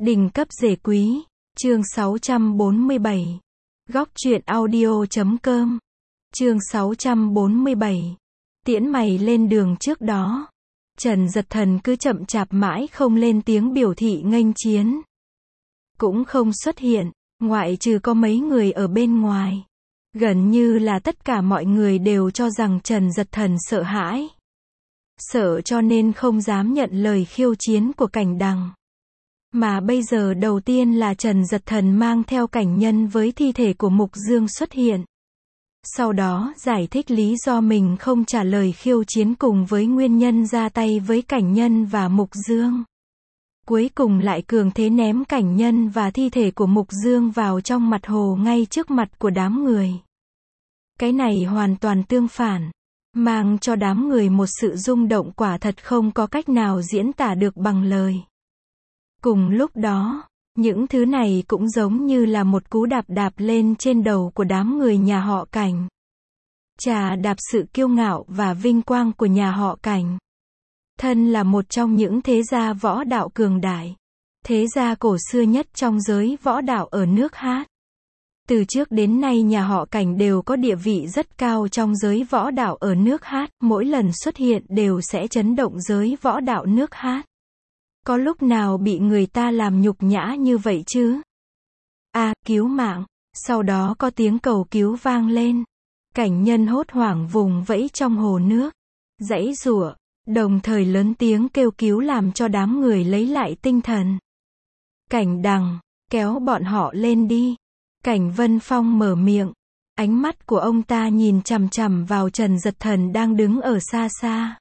Đỉnh cấp rể quý, chương 647. Góc truyện audio.com. Chương 647. Tiễn mày lên đường. Trước đó, Trần Dật Thần cứ chậm chạp mãi không lên tiếng biểu thị nghênh chiến. Cũng không xuất hiện, ngoại trừ có mấy người ở bên ngoài. Gần như là tất cả mọi người đều cho rằng Trần Dật Thần sợ hãi. Sợ cho nên không dám nhận lời khiêu chiến của Cảnh Đằng. Mà bây giờ đầu tiên là Trần Dật Thần mang theo Cảnh Nhân với thi thể của Mục Dương xuất hiện. Sau đó giải thích lý do mình không trả lời khiêu chiến cùng với nguyên nhân ra tay với Cảnh Nhân và Mục Dương. Cuối cùng lại cường thế ném Cảnh Nhân và thi thể của Mục Dương vào trong mặt hồ ngay trước mặt của đám người. Cái này hoàn toàn tương phản, mang cho đám người một sự rung động quả thật không có cách nào diễn tả được bằng lời. Cùng lúc đó, những thứ này cũng giống như là một cú đạp đạp lên trên đầu của đám người nhà họ Cảnh. Chà đạp sự kiêu ngạo và vinh quang của nhà họ Cảnh. Thân là một trong những thế gia võ đạo cường đại, thế gia cổ xưa nhất trong giới võ đạo ở nước Hát. Từ trước đến nay nhà họ Cảnh đều có địa vị rất cao trong giới võ đạo ở nước Hát, mỗi lần xuất hiện đều sẽ chấn động giới võ đạo nước Hát. Có lúc nào bị người ta làm nhục nhã như vậy chứ? Cứu mạng! Sau đó có tiếng cầu cứu vang lên. Cảnh Nhân hốt hoảng vùng vẫy trong hồ nước, giãy giụa, đồng thời lớn tiếng kêu cứu làm cho đám người lấy lại tinh thần. Cảnh Đằng, kéo bọn họ lên đi. Cảnh Vân Phong mở miệng. Ánh mắt của ông ta nhìn chằm chằm vào Trần Dật Thần đang đứng ở xa xa.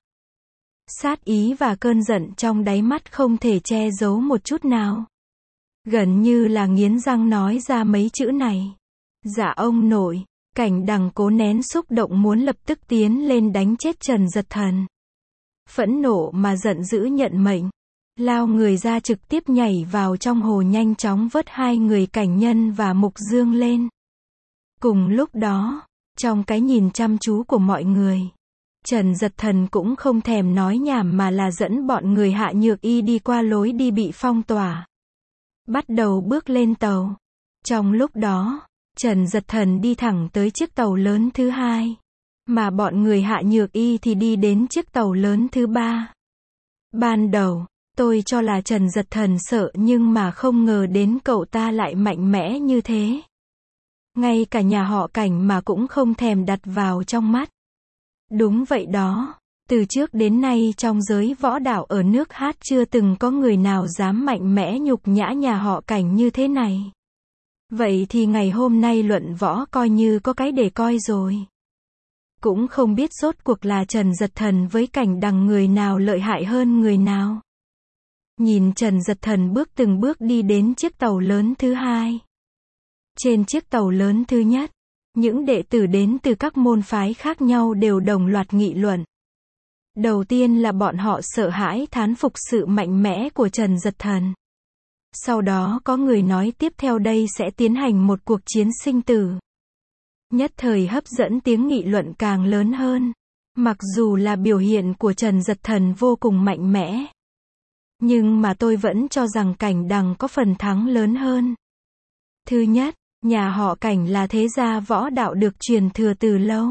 Sát ý và cơn giận trong đáy mắt không thể che giấu một chút nào. Gần như là nghiến răng nói ra mấy chữ này. Dạ ông nội. Cảnh Đằng cố nén xúc động muốn lập tức tiến lên đánh chết Trần Dật Thần. Phẫn nộ mà giận dữ nhận mệnh. Lao người ra trực tiếp nhảy vào trong hồ nhanh chóng vớt hai người Cảnh Nhân và Mục Dương lên. Cùng lúc đó, trong cái nhìn chăm chú của mọi người, Trần Dật Thần cũng không thèm nói nhảm mà là dẫn bọn người Hạ Nhược Y đi qua lối đi bị phong tỏa. Bắt đầu bước lên tàu. Trong lúc đó, Trần Dật Thần đi thẳng tới chiếc tàu lớn thứ hai. Mà bọn người Hạ Nhược Y thì đi đến chiếc tàu lớn thứ ba. Ban đầu, tôi cho là Trần Dật Thần sợ nhưng mà không ngờ đến cậu ta lại mạnh mẽ như thế. Ngay cả nhà họ Cảnh mà cũng không thèm đặt vào trong mắt. Đúng vậy đó, từ trước đến nay trong giới võ đạo ở nước Hát chưa từng có người nào dám mạnh mẽ nhục nhã nhà họ Cảnh như thế này. Vậy thì ngày hôm nay luận võ coi như có cái để coi rồi. Cũng không biết rốt cuộc là Trần Dật Thần với Cảnh Đằng người nào lợi hại hơn người nào. Nhìn Trần Dật Thần từng bước đi đến chiếc tàu lớn thứ hai. Trên chiếc tàu lớn thứ nhất, những đệ tử đến từ các môn phái khác nhau đều đồng loạt nghị luận. Đầu tiên là bọn họ sợ hãi thán phục sự mạnh mẽ của Trần Dật Thần. Sau đó có người nói tiếp theo đây sẽ tiến hành một cuộc chiến sinh tử. Nhất thời hấp dẫn tiếng nghị luận càng lớn hơn. Mặc dù là biểu hiện của Trần Dật Thần vô cùng mạnh mẽ, nhưng mà tôi vẫn cho rằng Cảnh Đằng có phần thắng lớn hơn. Thứ nhất, nhà họ Cảnh là thế gia võ đạo được truyền thừa từ lâu.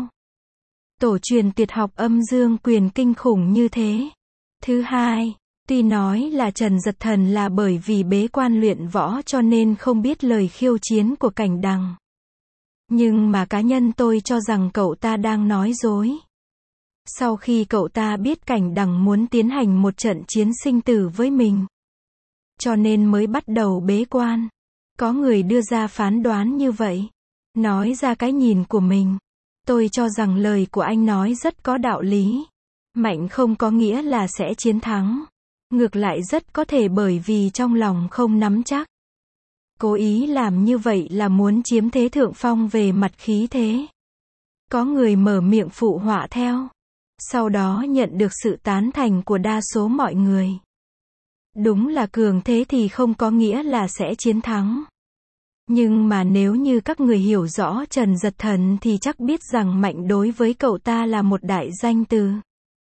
Tổ truyền tuyệt học âm dương quyền kinh khủng như thế. Thứ hai, tuy nói là Trần Dật Thần là bởi vì bế quan luyện võ cho nên không biết lời khiêu chiến của Cảnh Đằng. Nhưng mà cá nhân tôi cho rằng cậu ta đang nói dối. Sau khi cậu ta biết Cảnh Đằng muốn tiến hành một trận chiến sinh tử với mình, cho nên mới bắt đầu bế quan. Có người đưa ra phán đoán như vậy, nói ra cái nhìn của mình. Tôi cho rằng lời của anh nói rất có đạo lý. Mạnh không có nghĩa là sẽ chiến thắng. Ngược lại rất có thể bởi vì trong lòng không nắm chắc. Cố ý làm như vậy là muốn chiếm thế thượng phong về mặt khí thế. Có người mở miệng phụ họa theo. Sau đó nhận được sự tán thành của đa số mọi người. Đúng là cường thế thì không có nghĩa là sẽ chiến thắng. Nhưng mà nếu như các người hiểu rõ Trần Dật Thần thì chắc biết rằng mạnh đối với cậu ta là một đại danh từ.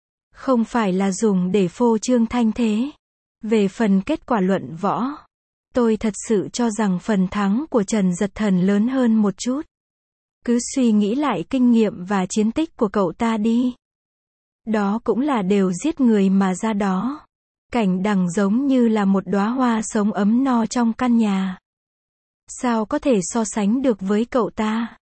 Không phải là dùng để phô trương thanh thế. Về phần kết quả luận võ, Tôi thật sự cho rằng phần thắng của Trần Giật Thần lớn hơn một chút. Cứ suy nghĩ lại kinh nghiệm và chiến tích của cậu ta đi. Đó cũng là đều giết người mà ra đó. Cảnh Đằng giống như là một đóa hoa sống ấm no trong căn nhà. Sao có thể so sánh được với cậu ta?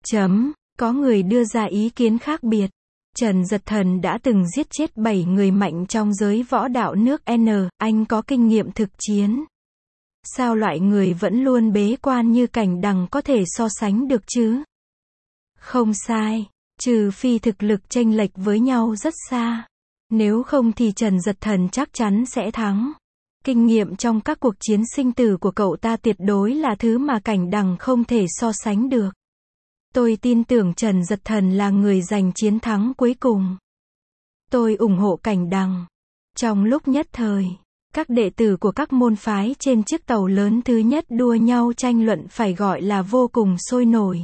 Có người đưa ra ý kiến khác biệt. Trần Giật Thần đã từng giết chết 7 người mạnh trong giới võ đạo nước N, anh có kinh nghiệm thực chiến. Sao loại người vẫn luôn bế quan như Cảnh Đằng có thể so sánh được chứ? Không sai, trừ phi thực lực chênh lệch với nhau rất xa. Nếu không thì Trần Giật Thần chắc chắn sẽ thắng. Kinh nghiệm trong các cuộc chiến sinh tử của cậu ta tuyệt đối là thứ mà Cảnh Đằng không thể so sánh được. Tôi tin tưởng Trần Giật Thần là người giành chiến thắng cuối cùng. Tôi ủng hộ Cảnh Đằng. Trong lúc nhất thời, các đệ tử của các môn phái trên chiếc tàu lớn thứ nhất đua nhau tranh luận phải gọi là vô cùng sôi nổi.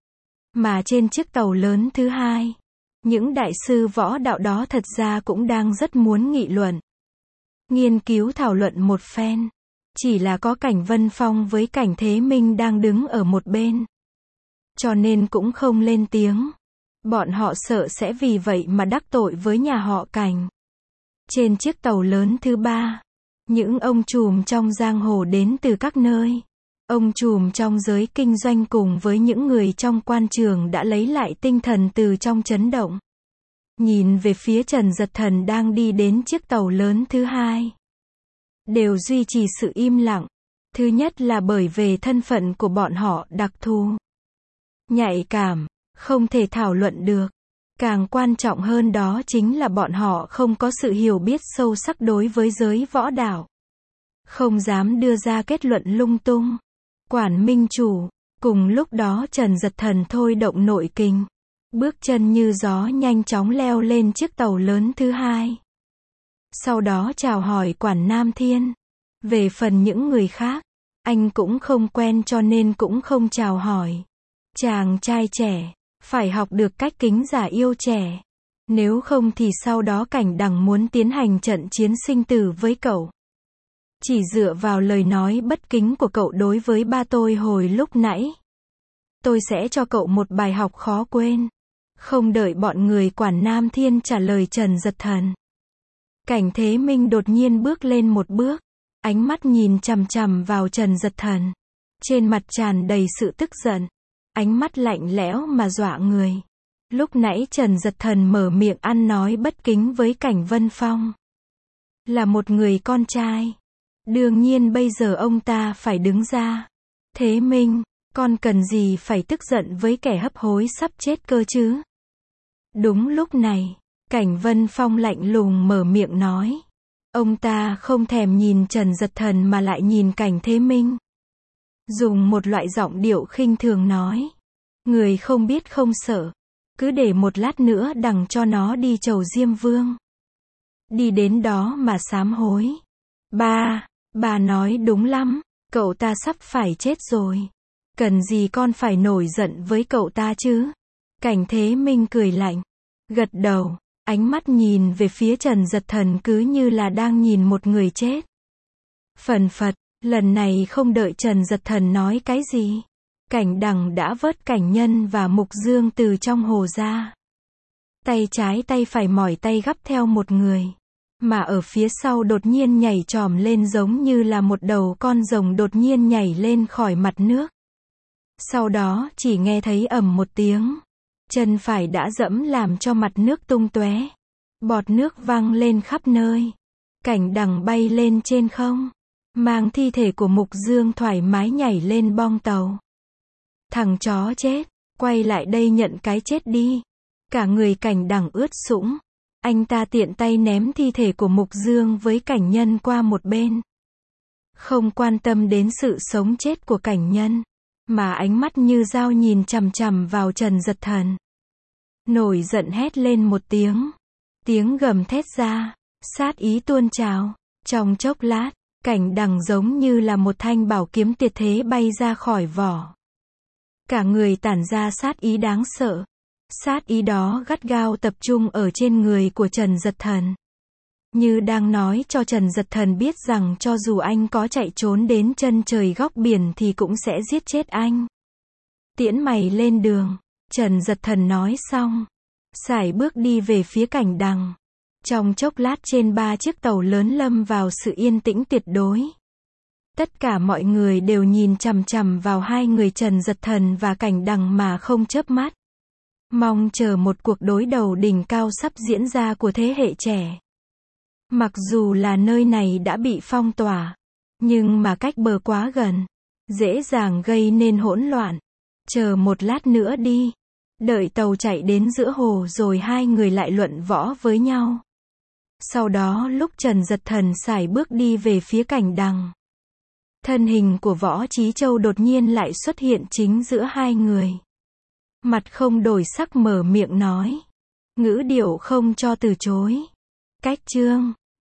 Mà trên chiếc tàu lớn thứ hai, những đại sư võ đạo đó thật ra cũng đang rất muốn nghị luận. Nghiên cứu thảo luận một phen. Chỉ là có Cảnh Vân Phong với Cảnh Thế Minh đang đứng ở một bên. Cho nên cũng không lên tiếng. Bọn họ sợ sẽ vì vậy mà đắc tội với nhà họ Cảnh. Trên chiếc tàu lớn thứ ba, những ông trùm trong giang hồ đến từ các nơi. Ông trùm trong giới kinh doanh cùng với những người trong quan trường đã lấy lại tinh thần từ trong chấn động. Nhìn về phía Trần Giật Thần đang đi đến chiếc tàu lớn thứ hai. Đều duy trì sự im lặng. Thứ nhất là bởi về thân phận của bọn họ đặc thù. Nhạy cảm, không thể thảo luận được. Càng quan trọng hơn đó chính là bọn họ không có sự hiểu biết sâu sắc đối với giới võ đạo. Không dám đưa ra kết luận lung tung. Quản minh chủ, cùng lúc đó Trần Giật Thần thôi động nội kình. Bước chân như gió nhanh chóng leo lên chiếc tàu lớn thứ hai. Sau đó chào hỏi Quản Nam Thiên. Về phần những người khác, anh cũng không quen cho nên cũng không chào hỏi. Chàng trai trẻ, phải học được cách kính giả yêu trẻ. Nếu không thì sau đó Cảnh Đằng muốn tiến hành trận chiến sinh tử với cậu. Chỉ dựa vào lời nói bất kính của cậu đối với ba tôi hồi lúc nãy. Tôi sẽ cho cậu một bài học khó quên. Không đợi bọn người Quản Nam Thiên trả lời Trần Giật Thần. Cảnh Thế Minh đột nhiên bước lên một bước. Ánh mắt nhìn chằm chằm vào Trần Giật Thần. Trên mặt tràn đầy sự tức giận. Ánh mắt lạnh lẽo mà dọa người. Lúc nãy Trần Giật Thần mở miệng ăn nói bất kính với Cảnh Vân Phong. Là một người con trai. Đương nhiên bây giờ ông ta phải đứng ra. Thế Minh, con cần gì phải tức giận với kẻ hấp hối sắp chết cơ chứ? Đúng lúc này, Cảnh Vân Phong lạnh lùng mở miệng nói. Ông ta không thèm nhìn Trần Giật Thần mà lại nhìn Cảnh Thế Minh. Dùng một loại giọng điệu khinh thường nói. Người không biết không sợ. Cứ để một lát nữa đằng cho nó đi chầu Diêm Vương. Đi đến đó mà sám hối. Bà nói đúng lắm. Cậu ta sắp phải chết rồi. Cần gì con phải nổi giận với cậu ta chứ? Cảnh Thế Minh cười lạnh. Gật đầu. Ánh mắt nhìn về phía Trần Giật Thần cứ như là đang nhìn một người chết. Phần phật, lần này không đợi Trần Giật Thần nói cái gì. Cảnh Đằng đã vớt Cảnh Nhân và Mục Dương từ trong hồ ra. Tay trái tay phải mỏi tay gắp theo một người. Mà ở phía sau đột nhiên nhảy trồm lên giống như là một đầu con rồng đột nhiên nhảy lên khỏi mặt nước. Sau đó chỉ nghe thấy ầm một tiếng. Chân phải đã dẫm làm cho mặt nước tung tóe. Bọt nước văng lên khắp nơi. Cảnh Đằng bay lên trên không. Mang thi thể của Mục Dương thoải mái nhảy lên bong tàu. Thằng chó chết, quay lại đây nhận cái chết đi. Cả người Cảnh Đằng ướt sũng. Anh ta tiện tay ném thi thể của Mục Dương với Cảnh Nhân qua một bên. Không quan tâm đến sự sống chết của Cảnh Nhân. Mà ánh mắt như dao nhìn chằm chằm vào Trần Giật Thần. Nổi giận hét lên một tiếng. Tiếng gầm thét ra. Sát ý tuôn trào. Trong chốc lát, Cảnh Đằng giống như là một thanh bảo kiếm tuyệt thế bay ra khỏi vỏ. Cả người tản ra sát ý đáng sợ. Sát ý đó gắt gao tập trung ở trên người của Trần Giật Thần. như đang nói cho Trần Giật Thần biết rằng cho dù anh có chạy trốn đến chân trời góc biển thì cũng sẽ giết chết anh. Tiễn mày lên đường, Trần Giật Thần nói xong, sải bước đi về phía cảnh đằng. Trong chốc lát trên 3 chiếc tàu lớn lâm vào sự yên tĩnh tuyệt đối. Tất cả mọi người đều nhìn chằm chằm vào hai người Trần Giật Thần và cảnh đằng mà không chớp mắt. Mong chờ một cuộc đối đầu đỉnh cao sắp diễn ra của thế hệ trẻ. Mặc dù là nơi này đã bị phong tỏa, nhưng mà cách bờ quá gần, dễ dàng gây nên hỗn loạn. Chờ một lát nữa đi. Đợi tàu chạy đến giữa hồ rồi hai người lại luận võ với nhau. Sau đó lúc Trần Giật Thần sải bước đi về phía cảnh đằng, thân hình của Võ Chí Châu đột nhiên lại xuất hiện chính giữa hai người. Mặt không đổi sắc mở miệng nói. Ngữ điệu không cho từ chối. Cách chương